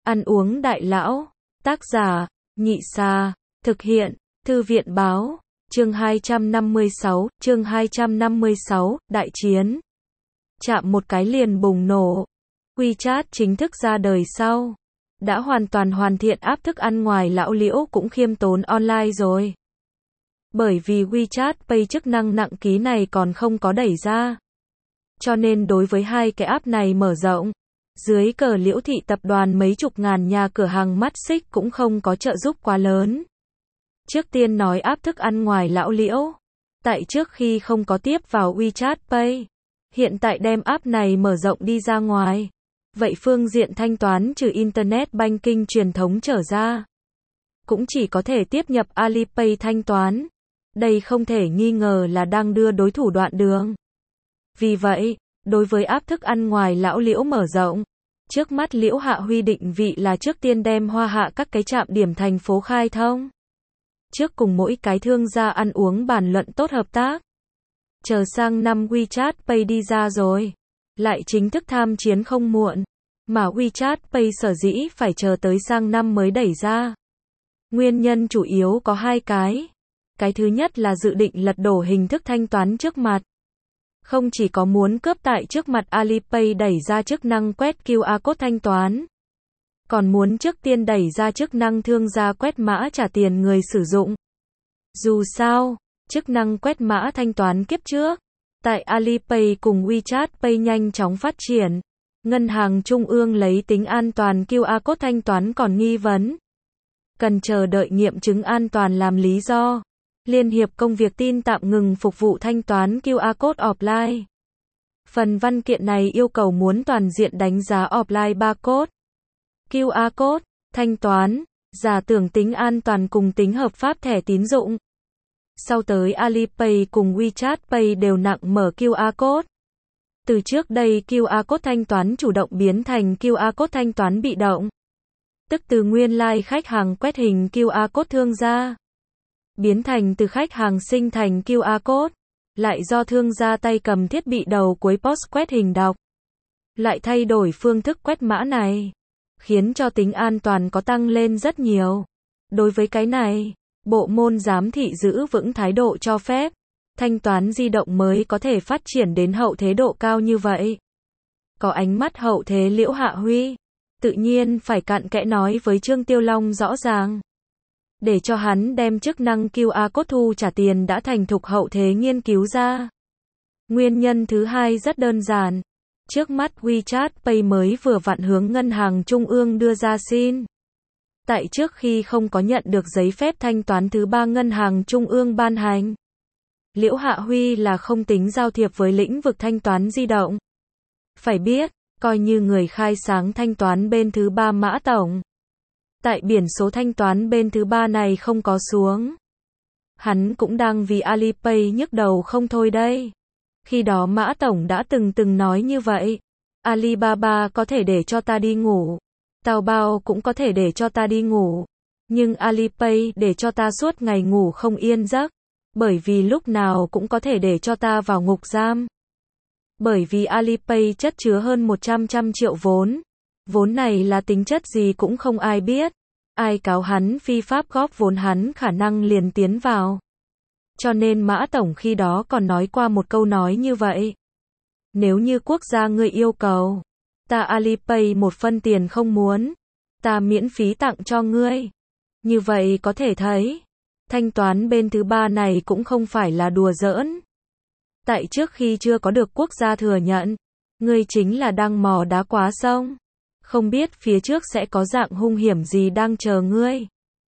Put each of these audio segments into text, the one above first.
Ăn uống đại lão. Tác giả, Nhị Sa. Thực hiện, Thư viện báo. Chương 256, Đại chiến. Chạm một cái liền bùng nổ. WeChat chính thức ra đời sau. Đã hoàn toàn hoàn thiện app thức ăn ngoài lão liễu cũng khiêm tốn online rồi. Bởi vì WeChat Pay chức năng nặng ký này còn không có đẩy ra. Cho nên đối với hai cái app này mở rộng, dưới cờ Liễu Thị tập đoàn mấy chục ngàn nhà cửa hàng mắt xích cũng không có trợ giúp quá lớn. Trước tiên nói app thức ăn ngoài lão liễu. Tại trước khi không có tiếp vào WeChat Pay, hiện tại đem app này mở rộng đi ra ngoài. Vậy phương diện thanh toán trừ Internet Banking truyền thống trở ra, cũng chỉ có thể tiếp nhập Alipay thanh toán. Đây không thể nghi ngờ là đang đưa đối thủ đoạn đường. Vì vậy, đối với app thức ăn ngoài lão liễu mở rộng, trước mắt Liễu Hạ Huy định vị là trước tiên đem Hoa Hạ các cái trạm điểm thành phố khai thông. Trước cùng mỗi cái thương gia ăn uống bàn luận tốt hợp tác. Chờ sang năm WeChat Pay đi ra rồi, lại chính thức tham chiến không muộn. Mà WeChat Pay sở dĩ phải chờ tới sang năm mới đẩy ra. Nguyên nhân chủ yếu có hai cái. Cái thứ nhất là dự định lật đổ hình thức thanh toán trước mặt. Không chỉ có muốn cướp tại trước mặt Alipay đẩy ra chức năng quét QR code thanh toán, còn muốn trước tiên đẩy ra chức năng thương gia quét mã trả tiền người sử dụng. Dù sao, chức năng quét mã thanh toán kiếp trước, tại Alipay cùng WeChat Pay nhanh chóng phát triển, Ngân hàng Trung ương lấy tính an toàn QR code thanh toán còn nghi vấn. Cần chờ đợi nghiệm chứng an toàn làm lý do. Liên hiệp Công việc tin tạm ngừng phục vụ thanh toán QR code offline. Phần văn kiện này yêu cầu muốn toàn diện đánh giá offline barcode, QR code, thanh toán, giả tưởng tính an toàn cùng tính hợp pháp thẻ tín dụng. Sau tới Alipay cùng WeChat Pay đều nặng mở QR code. Từ trước đây QR code thanh toán chủ động biến thành QR code thanh toán bị động. Tức từ nguyên lai khách hàng quét hình QR code thương gia, biến thành từ khách hàng sinh thành QR code, lại do thương gia tay cầm thiết bị đầu cuối POS quét hình đọc. Lại thay đổi phương thức quét mã này, khiến cho tính an toàn có tăng lên rất nhiều. Đối với cái này, bộ môn giám thị giữ vững thái độ cho phép, thanh toán di động mới có thể phát triển đến hậu thế độ cao như vậy. Có ánh mắt hậu thế Liễu Hạ Huy, tự nhiên phải cặn kẽ nói với Trương Tiêu Long rõ ràng. Để cho hắn đem chức năng QR code thu trả tiền đã thành thục hậu thế nghiên cứu ra. Nguyên nhân thứ hai rất đơn giản. Trước mắt WeChat Pay mới vừa vặn hướng Ngân hàng Trung ương đưa ra xin. Tại trước khi không có nhận được giấy phép thanh toán thứ ba Ngân hàng Trung ương ban hành, Liễu Hạ Huy là không tính giao thiệp với lĩnh vực thanh toán di động. Phải biết, coi như người khai sáng thanh toán bên thứ ba Mã Tổng. Tại biển số thanh toán bên thứ ba này không có xuống, hắn cũng đang vì Alipay nhức đầu không thôi đây. Khi đó Mã Tổng đã từng nói như vậy. Alibaba có thể để cho ta đi ngủ, Taobao cũng có thể để cho ta đi ngủ, nhưng Alipay để cho ta suốt ngày ngủ không yên giấc, bởi vì lúc nào cũng có thể để cho ta vào ngục giam. Bởi vì Alipay chất chứa hơn 100 triệu vốn. Vốn này là tính chất gì cũng không ai biết. Ai cáo hắn phi pháp góp vốn hắn khả năng liền tiến vào. Cho nên Mã Tổng khi đó còn nói qua một câu nói như vậy. Nếu như quốc gia ngươi yêu cầu, ta Alipay một phân tiền không muốn, ta miễn phí tặng cho ngươi. Như vậy có thể thấy, thanh toán bên thứ ba này cũng không phải là đùa giỡn. Tại trước khi chưa có được quốc gia thừa nhận, ngươi chính là đang mò đá quá sông. Không biết phía trước sẽ có dạng hung hiểm gì đang chờ ngươi.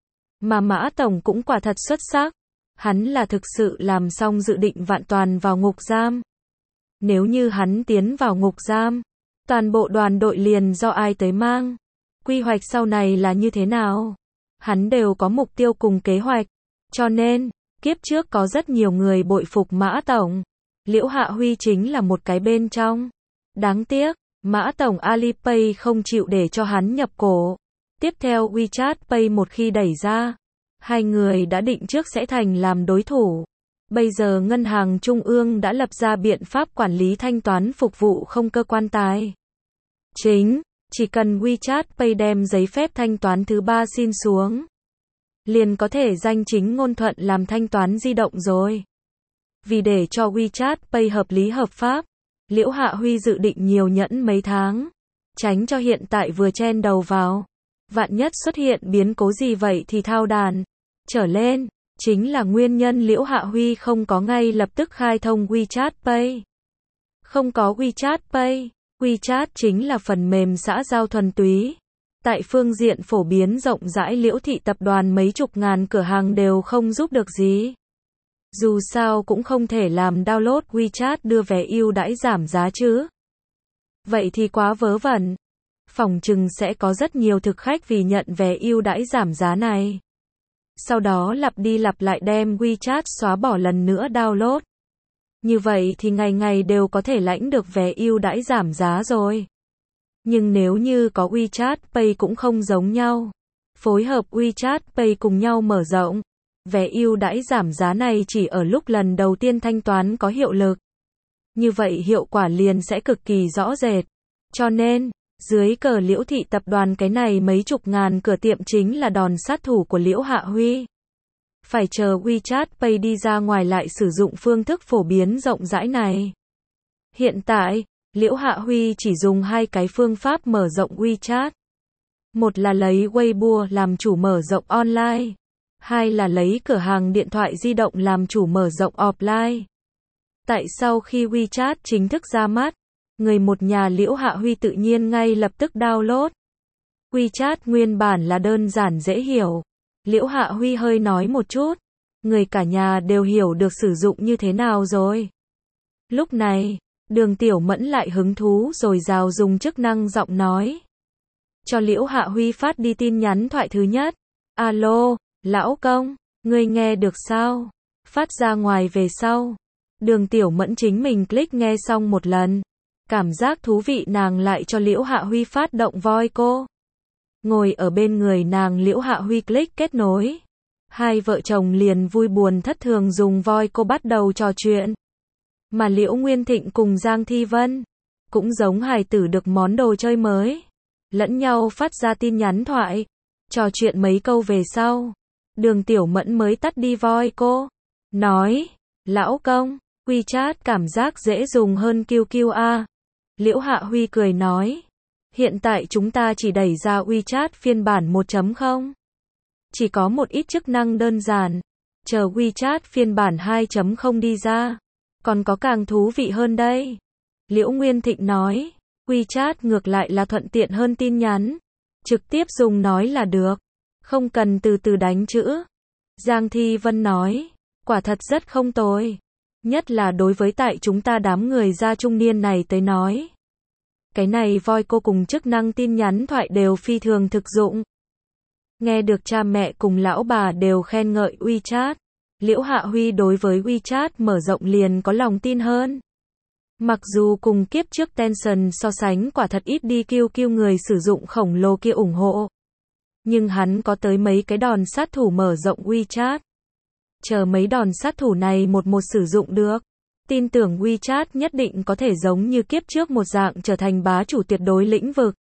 Mà Mã Tổng cũng quả thật xuất sắc. Hắn là thực sự làm xong dự định vạn toàn vào ngục giam. Nếu như hắn tiến vào ngục giam, toàn bộ đoàn đội liền do ai tới mang. Quy hoạch sau này là như thế nào? Hắn đều có mục tiêu cùng kế hoạch. Cho nên, kiếp trước có rất nhiều người bội phục Mã Tổng. Liễu Hạ Huy chính là một cái bên trong. Đáng tiếc, Mã Tổng Alipay không chịu để cho hắn nhập cổ. Tiếp theo WeChat Pay một khi đẩy ra, hai người đã định trước sẽ thành làm đối thủ. Bây giờ Ngân hàng Trung ương đã lập ra biện pháp quản lý thanh toán phục vụ không cơ quan tài chính. Chỉ cần WeChat Pay đem giấy phép thanh toán thứ 3 xin xuống, liền có thể danh chính ngôn thuận làm thanh toán di động rồi. Vì để cho WeChat Pay hợp lý hợp pháp, Liễu Hạ Huy dự định nhiều nhẫn mấy tháng, tránh cho hiện tại vừa chen đầu vào. Vạn nhất xuất hiện biến cố gì vậy thì thao đàn trở lên, chính là nguyên nhân Liễu Hạ Huy không có ngay lập tức khai thông WeChat Pay. Không có WeChat Pay, WeChat chính là phần mềm xã giao thuần túy. Tại phương diện phổ biến rộng rãi Liễu thị tập đoàn mấy chục ngàn cửa hàng đều không giúp được gì. Dù sao cũng không thể làm download WeChat đưa vé ưu đãi giảm giá chứ. Vậy thì quá vớ vẩn. Phỏng chừng sẽ có rất nhiều thực khách vì nhận vé ưu đãi giảm giá này. Sau đó lặp đi lặp lại đem WeChat xóa bỏ lần nữa download. Như vậy thì ngày ngày đều có thể lãnh được vé ưu đãi giảm giá rồi. Nhưng nếu như có WeChat Pay cũng không giống nhau. Phối hợp WeChat Pay cùng nhau mở rộng. Vé ưu đãi giảm giá này chỉ ở lúc lần đầu tiên thanh toán có hiệu lực. Như vậy hiệu quả liền sẽ cực kỳ rõ rệt. Cho nên, dưới cờ Liễu thị tập đoàn cái này mấy chục ngàn cửa tiệm chính là đòn sát thủ của Liễu Hạ Huy. Phải chờ WeChat Pay đi ra ngoài lại sử dụng phương thức phổ biến rộng rãi này. Hiện tại, Liễu Hạ Huy chỉ dùng hai cái phương pháp mở rộng WeChat. Một là lấy Weibo làm chủ mở rộng online. Hai là lấy cửa hàng điện thoại di động làm chủ mở rộng offline. Tại sau khi WeChat chính thức ra mắt, người một nhà Liễu Hạ Huy tự nhiên ngay lập tức download. WeChat nguyên bản là đơn giản dễ hiểu. Liễu Hạ Huy hơi nói một chút, người cả nhà đều hiểu được sử dụng như thế nào rồi. Lúc này, Đường Tiểu Mẫn lại hứng thú rồi rào dùng chức năng giọng nói. Cho Liễu Hạ Huy phát đi tin nhắn thoại thứ nhất. Alo, lão công, ngươi nghe được sao? Phát ra ngoài về sau. Đường Tiểu Mẫn chính mình click nghe xong một lần. Cảm giác thú vị nàng lại cho Liễu Hạ Huy phát động voice cô. Ngồi ở bên người nàng Liễu Hạ Huy click kết nối. Hai vợ chồng liền vui buồn thất thường dùng voice cô bắt đầu trò chuyện. Mà Liễu Nguyên Thịnh cùng Giang Thi Vân cũng giống hài tử được món đồ chơi mới. Lẫn nhau phát ra tin nhắn thoại. Trò chuyện mấy câu về sau. Đường Tiểu Mẫn mới tắt đi voice cô. Nói, lão công, WeChat cảm giác dễ dùng hơn QQ. Liễu Hạ Huy cười nói. Hiện tại chúng ta chỉ đẩy ra WeChat phiên bản 1.0. Chỉ có một ít chức năng đơn giản. Chờ WeChat phiên bản 2.0 đi ra. Còn có càng thú vị hơn đây. Liễu Nguyên Thịnh nói. WeChat ngược lại là thuận tiện hơn tin nhắn. Trực tiếp dùng nói là được. Không cần từ từ đánh chữ. Giang Thi Vân nói. Quả thật rất không tồi. Nhất là đối với tại chúng ta đám người gia trung niên này tới nói. Cái này voice cô cùng chức năng tin nhắn thoại đều phi thường thực dụng. Nghe được cha mẹ cùng lão bà đều khen ngợi WeChat. Liễu Hạ Huy đối với WeChat mở rộng liền có lòng tin hơn. Mặc dù cùng kiếp trước Tencent so sánh quả thật ít đi QQ người sử dụng khổng lồ kia ủng hộ. Nhưng hắn có tới mấy cái đòn sát thủ mở rộng WeChat. Chờ mấy đòn sát thủ này một sử dụng được. Tin tưởng WeChat nhất định có thể giống như kiếp trước một dạng trở thành bá chủ tuyệt đối lĩnh vực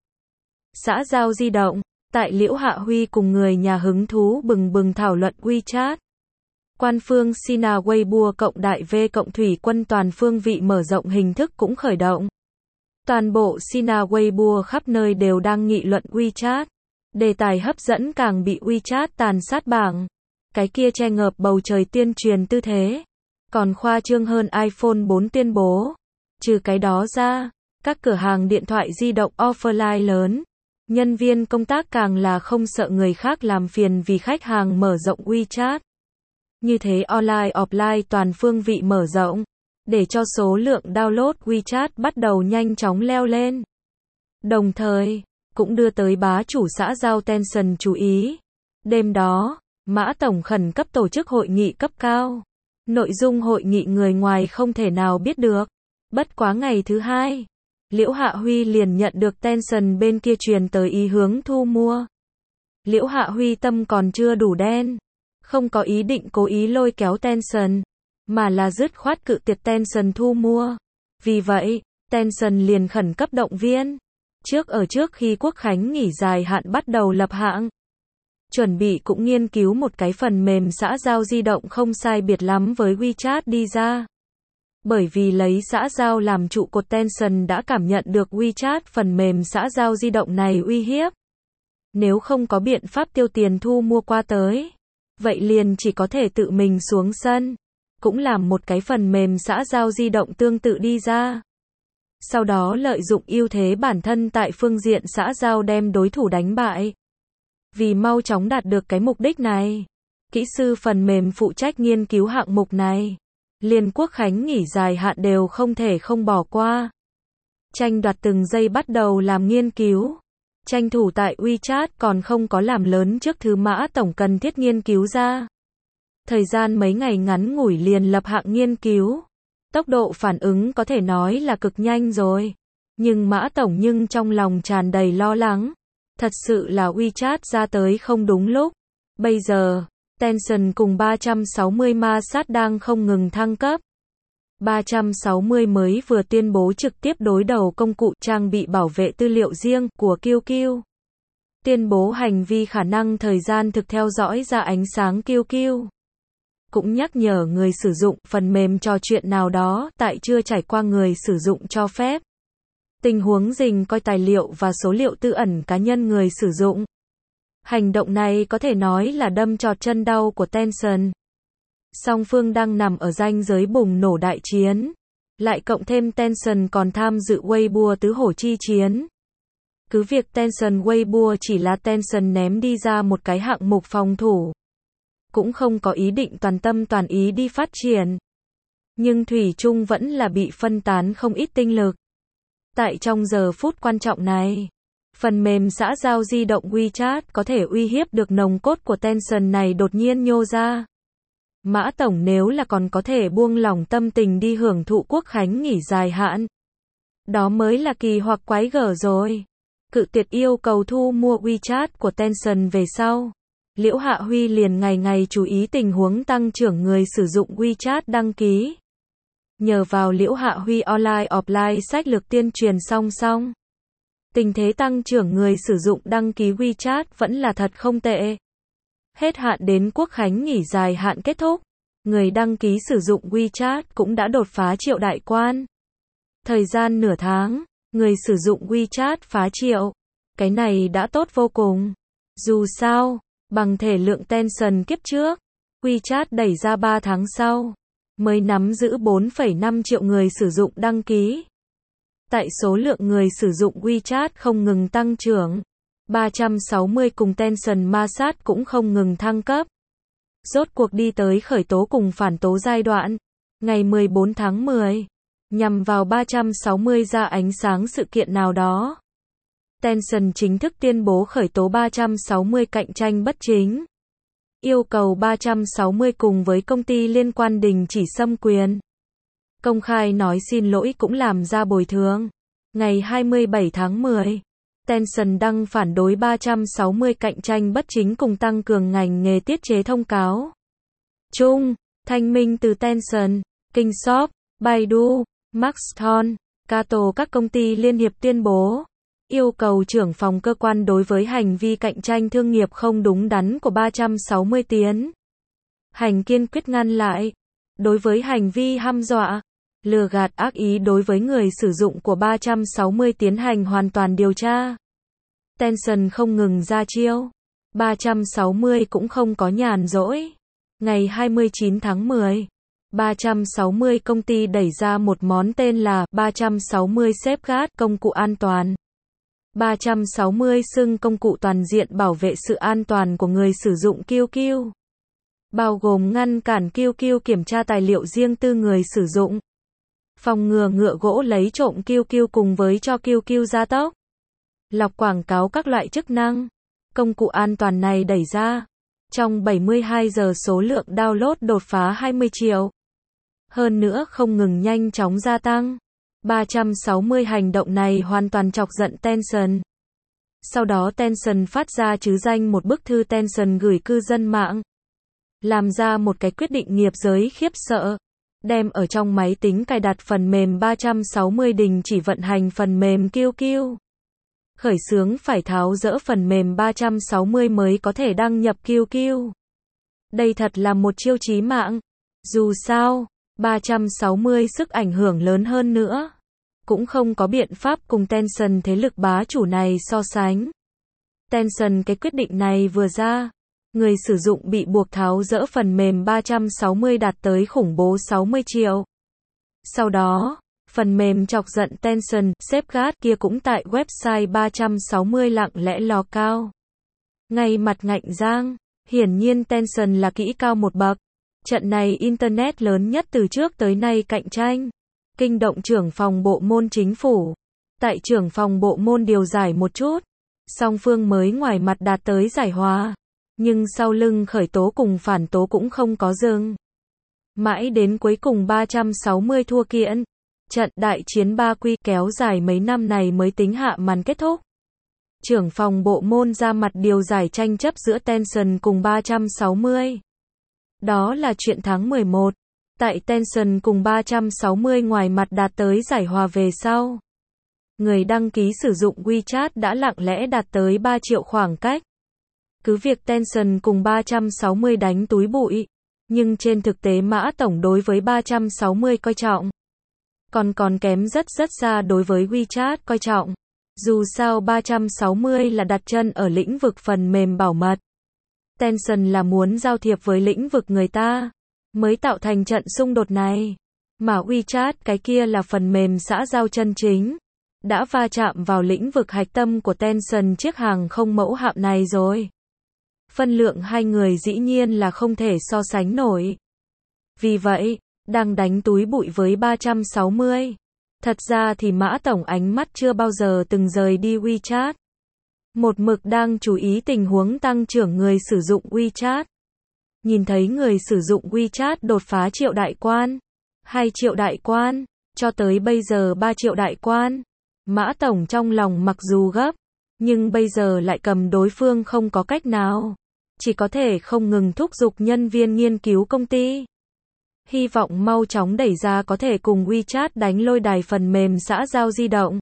xã giao di động. Tại Liễu Hạ Huy cùng người nhà hứng thú bừng bừng thảo luận WeChat. Quan phương Sina Weibo cộng đại V cộng thủy quân toàn phương vị mở rộng hình thức cũng khởi động. Toàn bộ Sina Weibo khắp nơi đều đang nghị luận WeChat. Đề tài hấp dẫn càng bị WeChat tàn sát bảng. Cái kia che ngợp bầu trời tuyên truyền tư thế. Còn khoa trương hơn iPhone 4 tuyên bố. Trừ cái đó ra, các cửa hàng điện thoại di động offline lớn. Nhân viên công tác càng là không sợ người khác làm phiền vì khách hàng mở rộng WeChat. Như thế online offline toàn phương vị mở rộng. Để cho số lượng download WeChat bắt đầu nhanh chóng leo lên. Đồng thời, cũng đưa tới bá chủ xã giao Tencent chú ý. Đêm đó, Mã Tổng khẩn cấp tổ chức hội nghị cấp cao. Nội dung hội nghị người ngoài không thể nào biết được. Bất quá ngày thứ hai, Liễu Hạ Huy liền nhận được Tencent bên kia truyền tới ý hướng thu mua. Liễu Hạ Huy tâm còn chưa đủ đen. Không có ý định cố ý lôi kéo Tencent, mà là dứt khoát cự tuyệt Tencent thu mua. Vì vậy, Tencent liền khẩn cấp động viên. Trước khi Quốc khánh nghỉ dài hạn bắt đầu lập hạng, chuẩn bị cũng nghiên cứu một cái phần mềm xã giao di động không sai biệt lắm với WeChat đi ra. Bởi vì lấy xã giao làm trụ cột, Tencent đã cảm nhận được WeChat, phần mềm xã giao di động này uy hiếp. Nếu không có biện pháp tiêu tiền thu mua qua tới, vậy liền chỉ có thể tự mình xuống sân, cũng làm một cái phần mềm xã giao di động tương tự đi ra. Sau đó lợi dụng ưu thế bản thân tại phương diện xã giao đem đối thủ đánh bại. Vì mau chóng đạt được cái mục đích này, kỹ sư phần mềm phụ trách nghiên cứu hạng mục này, liền Quốc khánh nghỉ dài hạn đều không thể không bỏ qua. Tranh đoạt từng giây bắt đầu làm nghiên cứu. Tranh thủ tại WeChat còn không có làm lớn trước thứ Mã Tổng cần thiết nghiên cứu ra. Thời gian mấy ngày ngắn ngủi liền lập hạng nghiên cứu. Tốc độ phản ứng có thể nói là cực nhanh rồi. Nhưng Mã Tổng trong lòng tràn đầy lo lắng. Thật sự là WeChat ra tới không đúng lúc. Bây giờ, Tencent cùng 360 ma sát đang không ngừng thăng cấp. 360 mới vừa tuyên bố trực tiếp đối đầu công cụ trang bị bảo vệ tư liệu riêng của QQ. Tuyên bố hành vi khả năng thời gian thực theo dõi ra ánh sáng QQ. Cũng nhắc nhở người sử dụng phần mềm trò chuyện nào đó tại chưa trải qua người sử dụng cho phép. Tình huống dình coi tài liệu và số liệu tư ẩn cá nhân người sử dụng. Hành động này có thể nói là đâm chọt chân đau của Tencent. Song phương đang nằm ở ranh giới bùng nổ đại chiến. Lại cộng thêm Tencent còn tham dự Weibo tứ hổ chi chiến. Cứ việc Tencent Weibo chỉ là Tencent ném đi ra một cái hạng mục phòng thủ. Cũng không có ý định toàn tâm toàn ý đi phát triển. Nhưng thủy chung vẫn là bị phân tán không ít tinh lực. Tại trong giờ phút quan trọng này, phần mềm xã giao di động WeChat có thể uy hiếp được nòng cốt của Tencent này đột nhiên nhô ra. Mã Tổng nếu là còn có thể buông lỏng tâm tình đi hưởng thụ Quốc khánh nghỉ dài hạn, đó mới là kỳ hoặc quái gở rồi. Cự tuyệt yêu cầu thu mua WeChat của Tencent về sau, Liễu Hạ Huy liền ngày ngày chú ý tình huống tăng trưởng người sử dụng WeChat đăng ký. Nhờ vào Liễu Hạ Huy online offline sách lược tuyên truyền song song, tình thế tăng trưởng người sử dụng đăng ký WeChat vẫn là thật không tệ. Hết hạn đến Quốc khánh nghỉ dài hạn kết thúc, người đăng ký sử dụng WeChat cũng đã đột phá triệu đại quan. Thời gian nửa tháng, người sử dụng WeChat phá triệu. Cái này đã tốt vô cùng. Dù sao, bằng thể lượng Tencent kiếp trước, WeChat đẩy ra 3 tháng sau, mới nắm giữ 4,5 triệu người sử dụng đăng ký. Tại số lượng người sử dụng WeChat không ngừng tăng trưởng, 360 cùng Tencent ma sát cũng không ngừng thăng cấp. Rốt cuộc đi tới khởi tố cùng phản tố giai đoạn. Ngày 14 tháng 10, nhằm vào 360 ra ánh sáng sự kiện nào đó, Tencent chính thức tuyên bố khởi tố 360 cạnh tranh bất chính. Yêu cầu 360 cùng với công ty liên quan đình chỉ xâm quyền. Công khai nói xin lỗi cũng làm ra bồi thường. Ngày 27 tháng 10, Tencent đăng phản đối 360 cạnh tranh bất chính cùng tăng cường ngành nghề tiết chế thông cáo. Chung, thanh minh từ Tencent, Kingsoft, Baidu, Maxton, Kato các công ty liên hiệp tuyên bố. Yêu cầu trưởng phòng cơ quan đối với hành vi cạnh tranh thương nghiệp không đúng đắn của 360 tiến hành kiên quyết ngăn lại. Đối với hành vi hăm dọa, lừa gạt ác ý đối với người sử dụng của 360 tiến hành hoàn toàn điều tra. Tencent không ngừng ra chiêu. 360 cũng không có nhàn rỗi. Ngày 29 tháng 10, 360 công ty đẩy ra một món tên là 360 Safeguard công cụ an toàn. 360 xưng công cụ toàn diện bảo vệ sự an toàn của người sử dụng QQ. Bao gồm ngăn cản QQ kiểm tra tài liệu riêng tư người sử dụng. Phòng ngừa ngựa gỗ lấy trộm QQ cùng với cho QQ gia tốc. Lọc quảng cáo các loại chức năng. Công cụ an toàn này đẩy ra. Trong 72 giờ số lượng download đột phá 20 triệu. Hơn nữa không ngừng nhanh chóng gia tăng. 360 hành động này hoàn toàn chọc giận Tencent. Sau đó Tencent phát ra trứ danh một bức thư Tencent gửi cư dân mạng. Làm ra một cái quyết định nghiệp giới khiếp sợ. Đem ở trong máy tính cài đặt phần mềm 360 đình chỉ vận hành phần mềm QQ. khởi xướng phải tháo dỡ phần mềm 360 mới có thể đăng nhập QQ. Đây thật là một chiêu chí mạng. Dù sao, 360 sức ảnh hưởng lớn hơn nữa. Cũng không có biện pháp cùng Tencent thế lực bá chủ này so sánh. Tencent cái quyết định này vừa ra, người sử dụng bị buộc tháo dỡ phần mềm 360 đạt tới khủng bố 60 triệu. Sau đó, phần mềm chọc giận Tencent, safeguard kia cũng tại website 360 lặng lẽ lò cao. Ngay mặt ngạnh giang, hiển nhiên Tencent là kỹ cao một bậc. Trận này Internet lớn nhất từ trước tới nay cạnh tranh. Kinh động trưởng phòng bộ môn chính phủ. Tại trưởng phòng bộ môn điều giải một chút. Song phương mới ngoài mặt đạt tới giải hòa. Nhưng sau lưng khởi tố cùng phản tố cũng không có dừng. Mãi đến cuối cùng 360 thua kiện. Trận đại chiến ba quy kéo dài mấy năm này mới tính hạ màn kết thúc. Trưởng phòng bộ môn ra mặt điều giải tranh chấp giữa Tencent cùng 360. Đó là chuyện tháng 11. Tại Tencent cùng 360 ngoài mặt đạt tới giải hòa về sau. Người đăng ký sử dụng WeChat đã lặng lẽ đạt tới 3 triệu khoảng cách. Cứ việc Tencent cùng 360 đánh túi bụi. Nhưng trên thực tế Mã Tổng đối với 360 coi trọng. Còn kém rất xa đối với WeChat coi trọng. Dù sao 360 là đặt chân ở lĩnh vực phần mềm bảo mật. Tencent là muốn giao thiệp với lĩnh vực người ta, mới tạo thành trận xung đột này. Mà WeChat cái kia là phần mềm xã giao chân chính. Đã va chạm vào lĩnh vực hạch tâm của Tencent chiếc hàng không mẫu hạm này rồi. Phân lượng hai người dĩ nhiên là không thể so sánh nổi. Vì vậy, đang đánh túi bụi với 360. Thật ra thì Mã Tổng ánh mắt chưa bao giờ từng rời đi WeChat. Một mực đang chú ý tình huống tăng trưởng người sử dụng WeChat. Nhìn thấy người sử dụng WeChat đột phá triệu đại quan, 2 triệu đại quan, cho tới bây giờ 3 triệu đại quan. Mã Tổng trong lòng mặc dù gấp, nhưng bây giờ lại cầm đối phương không có cách nào. Chỉ có thể không ngừng thúc giục nhân viên nghiên cứu công ty. Hy vọng mau chóng đẩy ra có thể cùng WeChat đánh lôi đài phần mềm xã giao di động.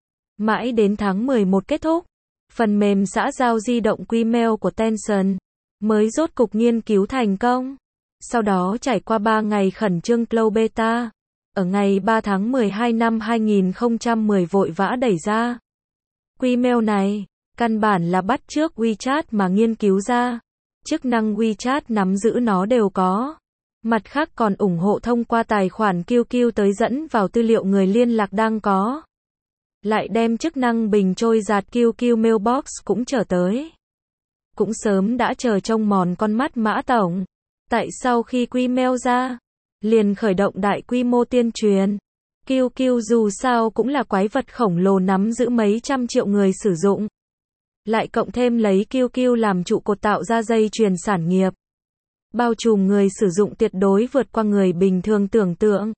Mãi đến tháng 11 kết thúc, phần mềm xã giao di động Gmail của Tencent mới rốt cục nghiên cứu thành công. Sau đó trải qua 3 ngày khẩn trương close beta, ở ngày 3 tháng 12 năm 2010 vội vã đẩy ra. Gmail này, căn bản là bắt chước WeChat mà nghiên cứu ra. Chức năng WeChat nắm giữ nó đều có. Mặt khác còn ủng hộ thông qua tài khoản QQ tới dẫn vào tư liệu người liên lạc đang có. Lại đem chức năng bình trôi giạt QQ Mailbox cũng trở tới. Cũng sớm đã chờ trông mòn con mắt Mã Tổng. Tại sau khi Gmail ra, liền khởi động đại quy mô tuyên truyền. QQ dù sao cũng là quái vật khổng lồ nắm giữ mấy trăm triệu người sử dụng. Lại cộng thêm lấy QQ làm trụ cột tạo ra dây chuyền sản nghiệp. Bao trùm người sử dụng tuyệt đối vượt qua người bình thường tưởng tượng.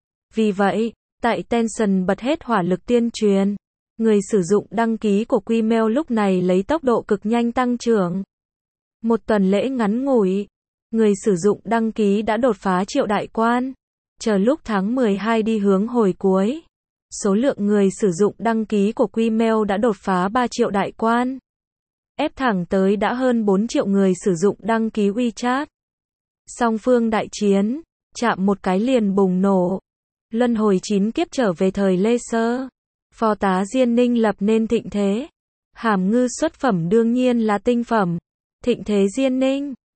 Vì vậy, tại Tencent bật hết hỏa lực tuyên truyền. Người sử dụng đăng ký của Gmail lúc này lấy tốc độ cực nhanh tăng trưởng. Một tuần lễ ngắn ngủi, người sử dụng đăng ký đã đột phá triệu đại quan. Chờ lúc tháng 12 đi hướng hồi cuối, số lượng người sử dụng đăng ký của Gmail đã đột phá 3 triệu đại quan. Ép thẳng tới đã hơn 4 triệu người sử dụng đăng ký WeChat. Song phương đại chiến, chạm một cái liền bùng nổ. Luân hồi 9 kiếp trở về thời Lê Sơ. Phó tá Diên Ninh lập nên thịnh thế. Hàm ngư xuất phẩm đương nhiên là tinh phẩm. Thịnh thế Diên Ninh.